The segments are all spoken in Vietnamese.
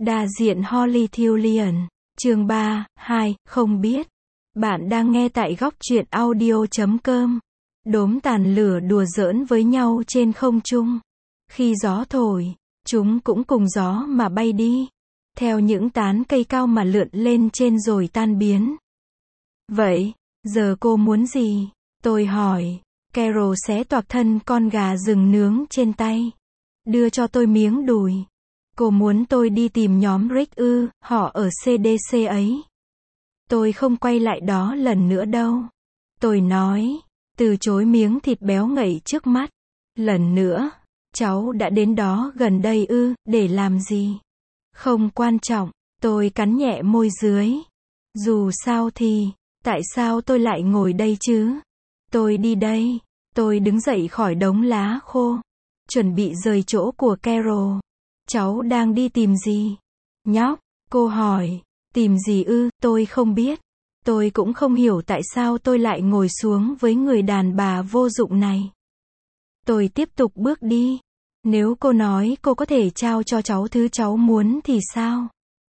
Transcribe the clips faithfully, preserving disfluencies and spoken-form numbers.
Đa diện Holly Thullian, chương ba, hai, không biết. Bạn đang nghe tại góc truyện audio chấm com. Đốm tàn lửa đùa giỡn với nhau trên không trung. Khi gió thổi, chúng cũng cùng gió mà bay đi. Theo những tán cây cao mà lượn lên trên rồi tan biến. Vậy, giờ cô muốn gì? Tôi hỏi. Carol xé toạc thân con gà rừng nướng trên tay. Đưa cho tôi miếng đùi. Cô muốn tôi đi tìm nhóm Rick ư, họ ở xê đê xê ấy. Tôi không quay lại đó lần nữa đâu. Tôi nói, từ chối miếng thịt béo ngậy trước mắt. Lần nữa, cháu đã đến đó gần đây ư, để làm gì? Không quan trọng, tôi cắn nhẹ môi dưới. Dù sao thì, tại sao tôi lại ngồi đây chứ? Tôi đi đây. Tôi đứng dậy khỏi đống lá khô. Chuẩn bị rời chỗ của Carol. Cháu đang đi tìm gì? Nhóc, cô hỏi. Tìm gì ư, tôi không biết. Tôi cũng không hiểu tại sao tôi lại ngồi xuống với người đàn bà vô dụng này. Tôi tiếp tục bước đi. Nếu cô nói cô có thể trao cho cháu thứ cháu muốn thì sao?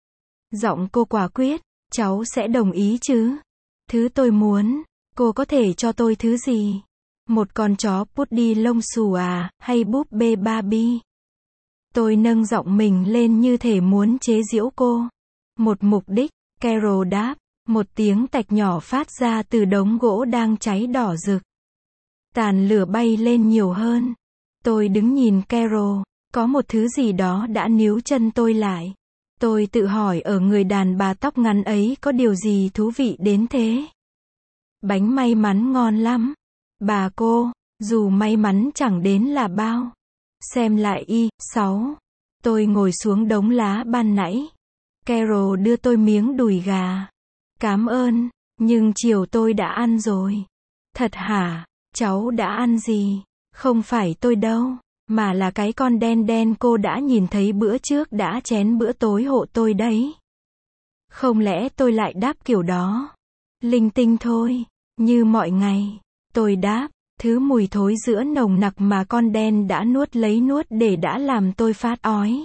Giọng cô quả quyết. Cháu sẽ đồng ý chứ? Thứ tôi muốn, cô có thể cho tôi thứ gì? Một con chó Puddy lông xù à, hay búp bê Barbie? Tôi nâng giọng mình lên như thể muốn chế giễu cô. Một mục đích, Carol đáp. Một tiếng tạch nhỏ phát ra từ đống gỗ đang cháy đỏ rực. Tàn lửa bay lên nhiều hơn. Tôi đứng nhìn Carol. Có một thứ gì đó đã níu chân tôi lại. Tôi tự hỏi ở người đàn bà tóc ngắn ấy có điều gì thú vị đến thế. Bánh may mắn ngon lắm. Bà cô, dù may mắn chẳng đến là bao. Xem lại y, sáu. Tôi ngồi xuống đống lá ban nãy. Carol đưa tôi miếng đùi gà. Cám ơn, nhưng chiều tôi đã ăn rồi. Thật hả? Cháu đã ăn gì? Không phải tôi đâu, mà là cái con đen đen cô đã nhìn thấy bữa trước đã chén bữa tối hộ tôi đấy. Không lẽ tôi lại đáp kiểu đó? Linh tinh thôi, như mọi ngày. Tôi đáp, thứ mùi thối giữa nồng nặc mà con đen đã nuốt lấy nuốt để đã làm tôi phát ói.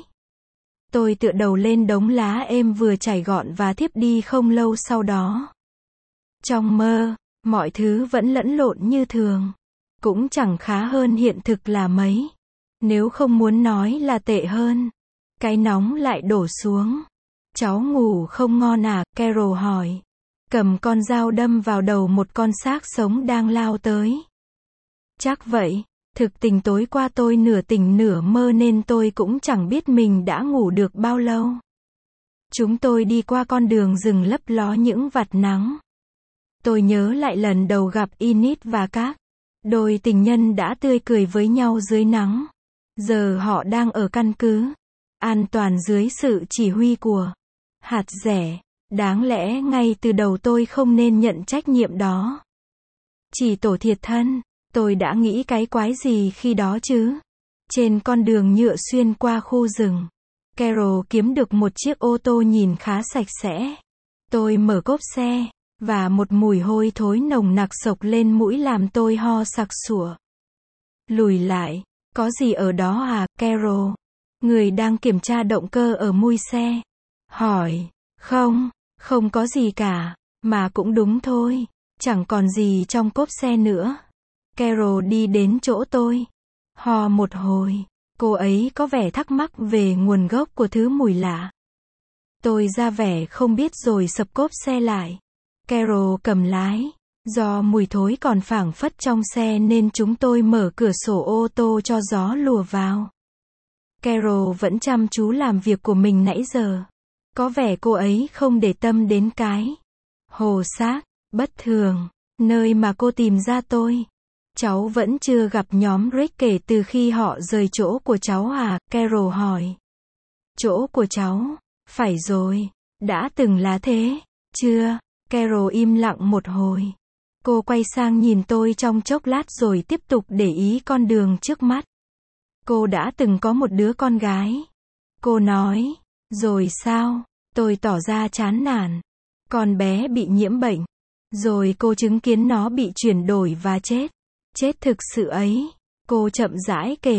Tôi tựa đầu lên đống lá êm vừa chải gọn và thiếp đi không lâu sau đó. Trong mơ, mọi thứ vẫn lẫn lộn như thường. Cũng chẳng khá hơn hiện thực là mấy. Nếu không muốn nói là tệ hơn. Cái nóng lại đổ xuống. Cháu ngủ không ngon à? Carol hỏi. Cầm con dao đâm vào đầu một con xác sống đang lao tới. Chắc vậy. Thực tình tối qua tôi nửa tỉnh nửa mơ nên tôi cũng chẳng biết mình đã ngủ được bao lâu. Chúng tôi đi qua con đường rừng lấp ló những vạt nắng. Tôi nhớ lại lần đầu gặp Enid và các đôi tình nhân đã tươi cười với nhau dưới nắng. Giờ họ đang ở căn cứ an toàn dưới sự chỉ huy của hạt rẻ. Đáng lẽ ngay từ đầu tôi không nên nhận trách nhiệm đó. Chỉ tổ thiệt thân. Tôi đã nghĩ cái quái gì khi đó chứ? Trên con đường nhựa xuyên qua khu rừng, Carol kiếm được một chiếc ô tô nhìn khá sạch sẽ. Tôi mở cốp xe, và một mùi hôi thối nồng nặc xộc lên mũi làm tôi ho sặc sụa. Lùi lại, có gì ở đó à, Carol? Người đang kiểm tra động cơ ở mui xe. Hỏi, không, không có gì cả, mà cũng đúng thôi, chẳng còn gì trong cốp xe nữa. Carol đi đến chỗ tôi. Ho một hồi. Cô ấy có vẻ thắc mắc về nguồn gốc của thứ mùi lạ. Tôi ra vẻ không biết rồi sập cốp xe lại. Carol cầm lái. Do mùi thối còn phảng phất trong xe nên chúng tôi mở cửa sổ ô tô cho gió lùa vào. Carol vẫn chăm chú làm việc của mình nãy giờ. Có vẻ cô ấy không để tâm đến cái hồ xác bất thường, nơi mà cô tìm ra tôi. Cháu vẫn chưa gặp nhóm Rick kể từ khi họ rời chỗ của cháu à? Carol hỏi. Chỗ của cháu? Phải rồi. Đã từng là thế. Chưa? Carol im lặng một hồi. Cô quay sang nhìn tôi trong chốc lát rồi tiếp tục để ý con đường trước mắt. Cô đã từng có một đứa con gái. Cô nói. Rồi sao? Tôi tỏ ra chán nản. Con bé bị nhiễm bệnh. Rồi cô chứng kiến nó bị chuyển đổi và chết. Chết thực sự ấy. Cô chậm rãi kể.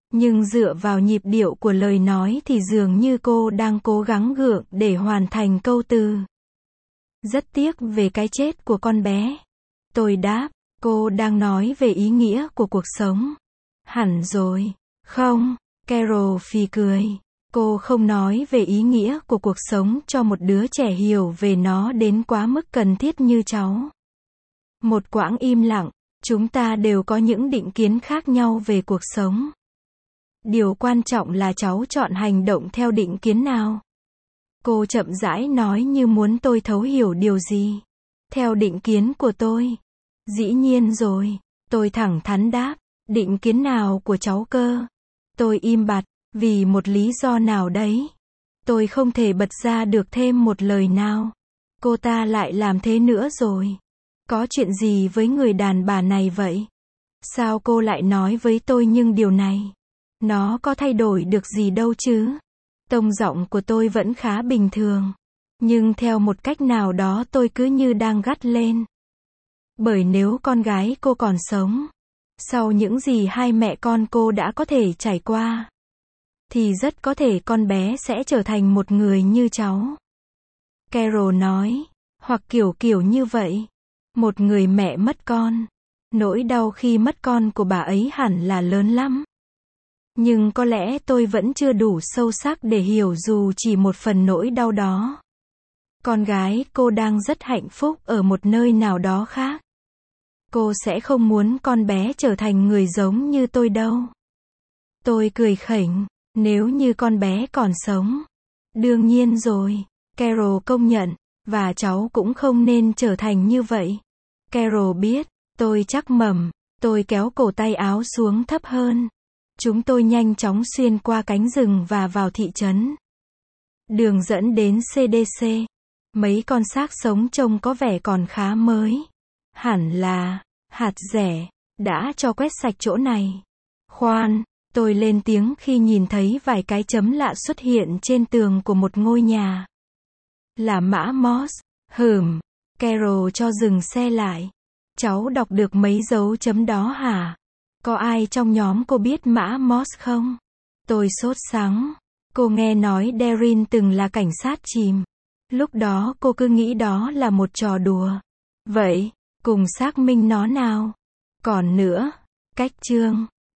Nhưng dựa vào nhịp điệu của lời nói thì dường như cô đang cố gắng gượng để hoàn thành câu từ. Rất tiếc về cái chết của con bé. Tôi đáp, cô đang nói về ý nghĩa của cuộc sống. Hẳn rồi. Không, Carol phì cười. Cô không nói về ý nghĩa của cuộc sống cho một đứa trẻ hiểu về nó đến quá mức cần thiết như cháu. Một quãng im lặng, chúng ta đều có những định kiến khác nhau về cuộc sống. Điều quan trọng là cháu chọn hành động theo định kiến nào. Cô chậm rãi nói như muốn tôi thấu hiểu điều gì. Theo định kiến của tôi. Dĩ nhiên rồi. Tôi thẳng thắn đáp. Định kiến nào của cháu cơ? Tôi im bặt, vì một lý do nào đấy. Tôi không thể bật ra được thêm một lời nào. Cô ta lại làm thế nữa rồi. Có chuyện gì với người đàn bà này vậy? Sao cô lại nói với tôi nhưng điều này? Nó có thay đổi được gì đâu chứ? Tông giọng của tôi vẫn khá bình thường. Nhưng theo một cách nào đó tôi cứ như đang gắt lên. Bởi nếu con gái cô còn sống, sau những gì hai mẹ con cô đã có thể trải qua, thì rất có thể con bé sẽ trở thành một người như cháu. Carol nói, hoặc kiểu kiểu như vậy. Một người mẹ mất con. Nỗi đau khi mất con của bà ấy hẳn là lớn lắm. Nhưng có lẽ tôi vẫn chưa đủ sâu sắc để hiểu dù chỉ một phần nỗi đau đó. Con gái cô đang rất hạnh phúc ở một nơi nào đó khác. Cô sẽ không muốn con bé trở thành người giống như tôi đâu. Tôi cười khỉnh, nếu như con bé còn sống. Đương nhiên rồi, Carol công nhận, và cháu cũng không nên trở thành như vậy. Carol biết, tôi chắc mẩm, tôi kéo cổ tay áo xuống thấp hơn. Chúng tôi nhanh chóng xuyên qua cánh rừng và vào thị trấn. Đường dẫn đến xê đê xê. Mấy con xác sống trông có vẻ còn khá mới. Hẳn là, hạt rẻ, đã cho quét sạch chỗ này. Khoan, tôi lên tiếng khi nhìn thấy vài cái chấm lạ xuất hiện trên tường của một ngôi nhà. Là mã Morse. Hừm, Carol cho dừng xe lại. Cháu đọc được mấy dấu chấm đó hả? Có ai trong nhóm cô biết mã Morse không? Tôi sốt sắng. Cô nghe nói Daryl từng là cảnh sát chìm. Lúc đó cô cứ nghĩ đó là một trò đùa. Vậy, cùng xác minh nó nào. Còn nữa, cách chương.